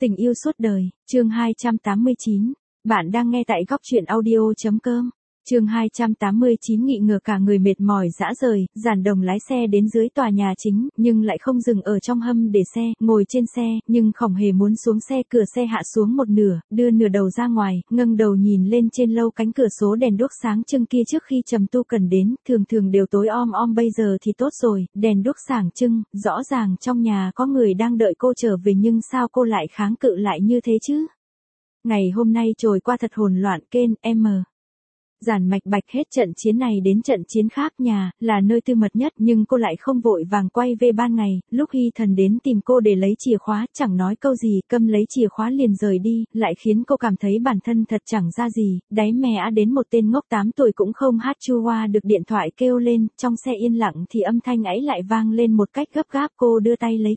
Tình yêu suốt đời, chương 289. Bạn đang nghe tại góc truyện audio.com. Chương 289 nghị ngờ cả người mệt mỏi rã rời, Giản Đồng lái xe đến dưới tòa nhà chính, nhưng lại không dừng ở trong hầm để xe, ngồi trên xe, nhưng không hề muốn xuống xe, cửa xe hạ xuống một nửa, đưa nửa đầu ra ngoài, ngẩng đầu nhìn lên trên lâu cánh cửa số đèn đuốc sáng trưng kia trước khi Trầm Tu Cần đến, thường đều tối om bây giờ thì tốt rồi, đèn đuốc sáng trưng, rõ ràng trong nhà có người đang đợi cô trở về nhưng sao cô lại kháng cự lại như thế chứ? Ngày hôm nay trôi qua thật hỗn loạn kênh, Giản Mạch Bạch hết trận chiến này đến trận chiến khác, nhà là nơi tư mật nhất nhưng cô lại không vội vàng quay về ban ngày, lúc Hy Thần đến tìm cô để lấy chìa khóa, chẳng nói câu gì, câm lấy chìa khóa liền rời đi, lại khiến cô cảm thấy bản thân thật chẳng ra gì, đáy mè đến một tên ngốc 8 tuổi cũng không hát chu hoa được, điện thoại kêu lên, trong xe yên lặng thì âm thanh ấy lại vang lên một cách gấp gáp, cô đưa tay lấy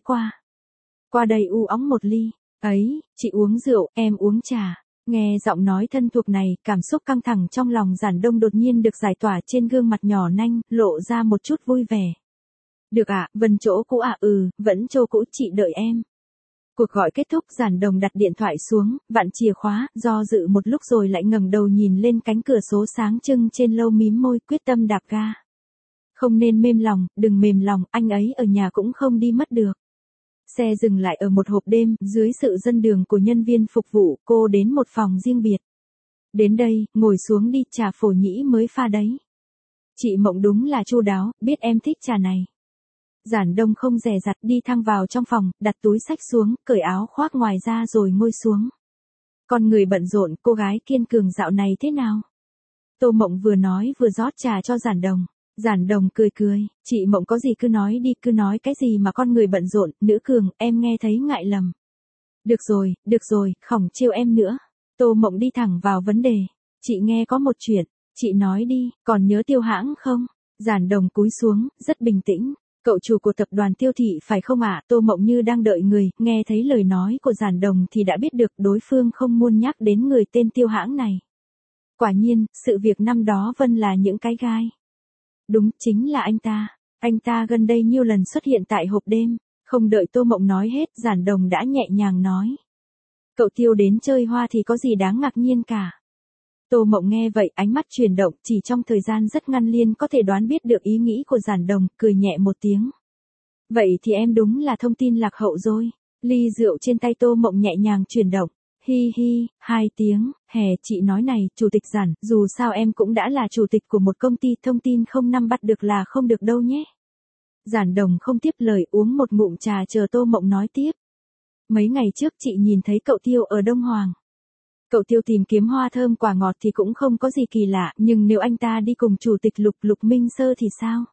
qua đây u óng một ly. Ấy, chị uống rượu, em uống trà. Nghe giọng nói thân thuộc này, cảm xúc căng thẳng trong lòng Giản Đông đột nhiên được giải tỏa, trên gương mặt nhỏ nanh, lộ ra một chút vui vẻ. Được ạ, Vân chỗ cũ ạ, vẫn chỗ cũ, chị đợi em. Cuộc gọi kết thúc, Giản Đồng đặt điện thoại xuống, vặn chìa khóa, do dự một lúc rồi lại ngẩng đầu nhìn lên cánh cửa số sáng trưng trên lâu, mím môi, quyết tâm đạp ga. Không nên mềm lòng, đừng mềm lòng, anh ấy ở nhà cũng không đi mất được. Xe dừng lại ở một hộp đêm, dưới sự dẫn đường của nhân viên phục vụ, cô đến một phòng riêng biệt. Đến đây, ngồi xuống đi, trà phổ nhĩ mới pha đấy. Chị Mộng đúng là chu đáo, biết em thích trà này. Giản Đông không dè dặt đi thẳng vào trong phòng, đặt túi xách xuống, cởi áo khoác ngoài ra rồi ngồi xuống. Con người bận rộn, cô gái kiên cường dạo này thế nào? Tô Mộng vừa nói vừa rót trà cho Giản Đồng. Giản Đồng cười, chị Mộng có gì cứ nói đi, cứ nói cái gì mà con người bận rộn, nữ cường, em nghe thấy ngại lầm. Được rồi, khổng trêu em nữa. Tô Mộng đi thẳng vào vấn đề. Chị nghe có một chuyện, chị nói đi, còn nhớ Tiêu Hãng không? Giản Đồng cúi xuống, rất bình tĩnh. Cậu chủ của tập đoàn Tiêu Thị phải không ạ? Tô Mộng như đang đợi người, nghe thấy lời nói của Giản Đồng thì đã biết được đối phương không muốn nhắc đến người tên Tiêu Hãng này. Quả nhiên, sự việc năm đó Vân là những cái gai. Đúng, chính là anh ta. Anh ta gần đây nhiều lần xuất hiện tại hộp đêm. Không đợi Tô Mộng nói hết, Giản Đồng đã nhẹ nhàng nói. Cậu Tiêu đến chơi hoa thì có gì đáng ngạc nhiên cả. Tô Mộng nghe vậy, ánh mắt chuyển động, chỉ trong thời gian rất ngắn liền có thể đoán biết được ý nghĩ của Giản Đồng, cười nhẹ một tiếng. Vậy thì em đúng là thông tin lạc hậu rồi. Ly rượu trên tay Tô Mộng nhẹ nhàng chuyển động. Hi, 2 tiếng, chị nói này, chủ tịch Giản, dù sao em cũng đã là chủ tịch của một công ty, thông tin không nắm bắt được là không được đâu nhé. Giản Đồng không tiếp lời, uống một ngụm trà chờ Tô Mộng nói tiếp. Mấy ngày trước chị nhìn thấy cậu Tiêu ở Đông Hoàng. Cậu Tiêu tìm kiếm hoa thơm quả ngọt thì cũng không có gì kỳ lạ, nhưng nếu anh ta đi cùng chủ tịch Lục Minh Sơ thì sao?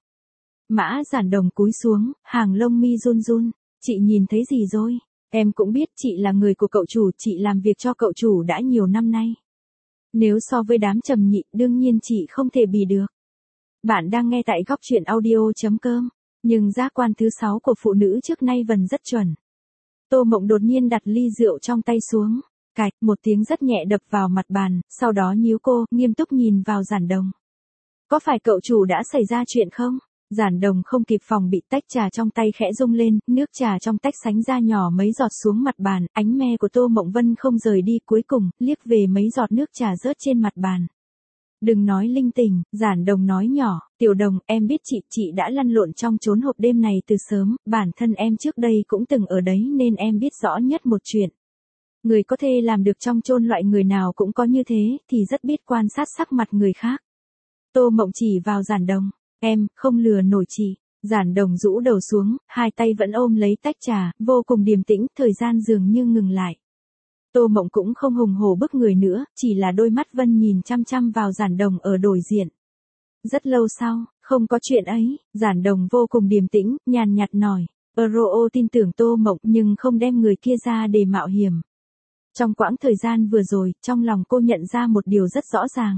Giản Đồng cúi xuống, hàng lông mi run, chị nhìn thấy gì rồi? Em cũng biết chị là người của cậu chủ, chị làm việc cho cậu chủ đã nhiều năm nay. Nếu so với đám Trầm Nhị, đương nhiên chị không thể bì được. Bạn đang nghe tại góc truyện audio.com, nhưng giác quan thứ 6 của phụ nữ trước nay vần rất chuẩn. Tô Mộng đột nhiên đặt ly rượu trong tay xuống, cạch, một tiếng rất nhẹ đập vào mặt bàn, sau đó nhíu cô, nghiêm túc nhìn vào Giản Đồng. Có phải cậu chủ đã xảy ra chuyện không? Giản Đồng không kịp phòng bị, tách trà trong tay khẽ rung lên, nước trà trong tách sánh ra nhỏ mấy giọt xuống mặt bàn, ánh me của Tô Mộng Vân không rời đi, cuối cùng, liếc về mấy giọt nước trà rớt trên mặt bàn. Đừng nói linh tinh, Giản Đồng nói nhỏ, Tiểu Đồng, em biết chị đã lăn lộn trong chốn hộp đêm này từ sớm, bản thân em trước đây cũng từng ở đấy nên em biết rõ nhất một chuyện. Người có thể làm được trong chôn loại người nào cũng có như thế, thì rất biết quan sát sắc mặt người khác. Tô Mộng chỉ vào Giản Đồng. Em, không lừa nổi chị. Giản Đồng rũ đầu xuống, hai tay vẫn ôm lấy tách trà, vô cùng điềm tĩnh, thời gian dường như ngừng lại. Tô Mộng cũng không hùng hổ bức người nữa, chỉ là đôi mắt Vân nhìn chăm vào Giản Đồng ở đối diện. Rất lâu sau, không có chuyện ấy, Giản Đồng vô cùng điềm tĩnh, nhàn nhạt nói. Roo tin tưởng Tô Mộng nhưng không đem người kia ra để mạo hiểm. Trong quãng thời gian vừa rồi, trong lòng cô nhận ra một điều rất rõ ràng.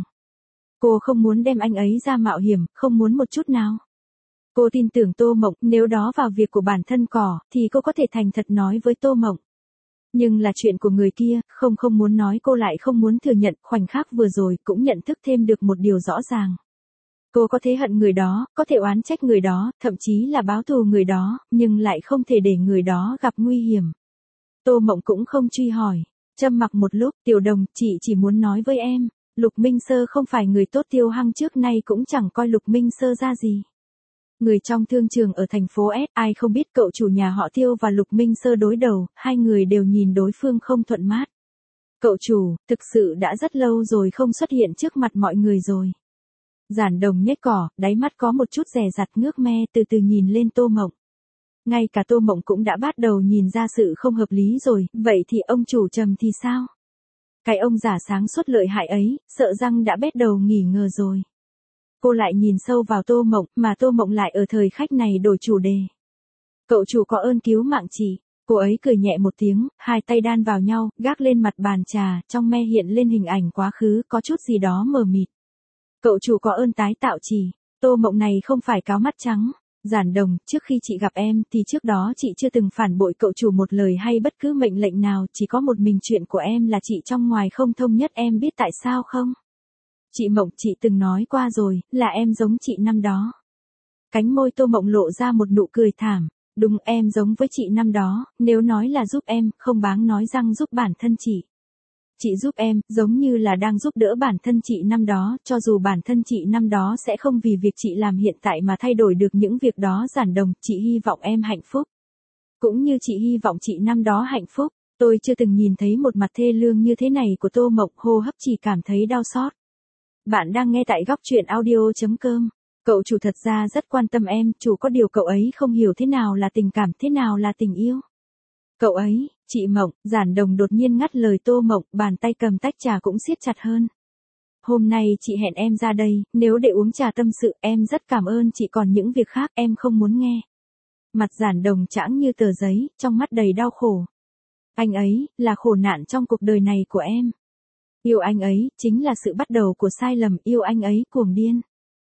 Cô không muốn đem anh ấy ra mạo hiểm, không muốn một chút nào. Cô tin tưởng Tô Mộng, nếu đó vào việc của bản thân thì cô có thể thành thật nói với Tô Mộng. Nhưng là chuyện của người kia, không muốn nói, cô lại không muốn thừa nhận, khoảnh khắc vừa rồi cũng nhận thức thêm được một điều rõ ràng. Cô có thể hận người đó, có thể oán trách người đó, thậm chí là báo thù người đó, nhưng lại không thể để người đó gặp nguy hiểm. Tô Mộng cũng không truy hỏi. Trầm mặc một lúc, Tiểu Đồng, chị chỉ muốn nói với em, Lục Minh Sơ không phải người tốt, Tiêu Hăng trước nay cũng chẳng coi Lục Minh Sơ ra gì. Người trong thương trường ở thành phố S, ai không biết cậu chủ nhà họ Tiêu và Lục Minh Sơ đối đầu, hai người đều nhìn đối phương không thuận mắt. Cậu chủ, thực sự đã rất lâu rồi không xuất hiện trước mặt mọi người rồi. Giản Đồng nhếch cỏ, đáy mắt có một chút dè dặt ngước me từ từ nhìn lên Tô Mộng. Ngay cả Tô Mộng cũng đã bắt đầu nhìn ra sự không hợp lý rồi, vậy thì ông chủ Trầm thì sao? Cái ông giả sáng suốt lợi hại ấy, sợ rằng đã bắt đầu nghỉ ngờ rồi. Cô lại nhìn sâu vào Tô Mộng, mà Tô Mộng lại ở thời khắc này đổi chủ đề. Cậu chủ có ơn cứu mạng chị. Cô ấy cười nhẹ một tiếng, hai tay đan vào nhau, gác lên mặt bàn trà, trong me hiện lên hình ảnh quá khứ, có chút gì đó mờ mịt. Cậu chủ có ơn tái tạo chị. Tô Mộng này không phải cáo mắt trắng. Giản Đồng, trước khi chị gặp em thì trước đó chị chưa từng phản bội cậu chủ một lời hay bất cứ mệnh lệnh nào, chỉ có một mình chuyện của em là chị trong ngoài không thông nhất, em biết tại sao không? Chị Mộng, chị từng nói qua rồi, là em giống chị năm đó. Cánh môi Tô Mộng lộ ra một nụ cười thảm. Đúng, em giống với chị năm đó, nếu nói là giúp em, không báng nói rằng giúp bản thân chị. Chị giúp em, giống như là đang giúp đỡ bản thân chị năm đó, cho dù bản thân chị năm đó sẽ không vì việc chị làm hiện tại mà thay đổi được những việc đó. Giản Đồng, chị hy vọng em hạnh phúc. Cũng như chị hy vọng chị năm đó hạnh phúc. Tôi chưa từng nhìn thấy một mặt thê lương như thế này của Tô Mộng, hô hấp chỉ cảm thấy đau xót. Bạn đang nghe tại góc truyện audio.com. Cậu chủ thật ra rất quan tâm em, chủ có điều cậu ấy không hiểu thế nào là tình cảm, thế nào là tình yêu. Cậu ấy, chị Mộng, Giản Đồng đột nhiên ngắt lời Tô Mộng, bàn tay cầm tách trà cũng siết chặt hơn. Hôm nay chị hẹn em ra đây, nếu để uống trà tâm sự, em rất cảm ơn chị, còn những việc khác em không muốn nghe. Mặt Giản Đồng chãng như tờ giấy, trong mắt đầy đau khổ. Anh ấy, là khổ nạn trong cuộc đời này của em. Yêu anh ấy, chính là sự bắt đầu của sai lầm, yêu anh ấy cuồng điên.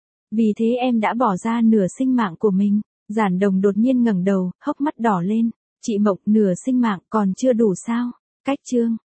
Vì thế em đã bỏ ra nửa sinh mạng của mình. Giản Đồng đột nhiên ngẩng đầu, hốc mắt đỏ lên. Chị Mộng, nửa sinh mạng còn chưa đủ sao? Cách chương.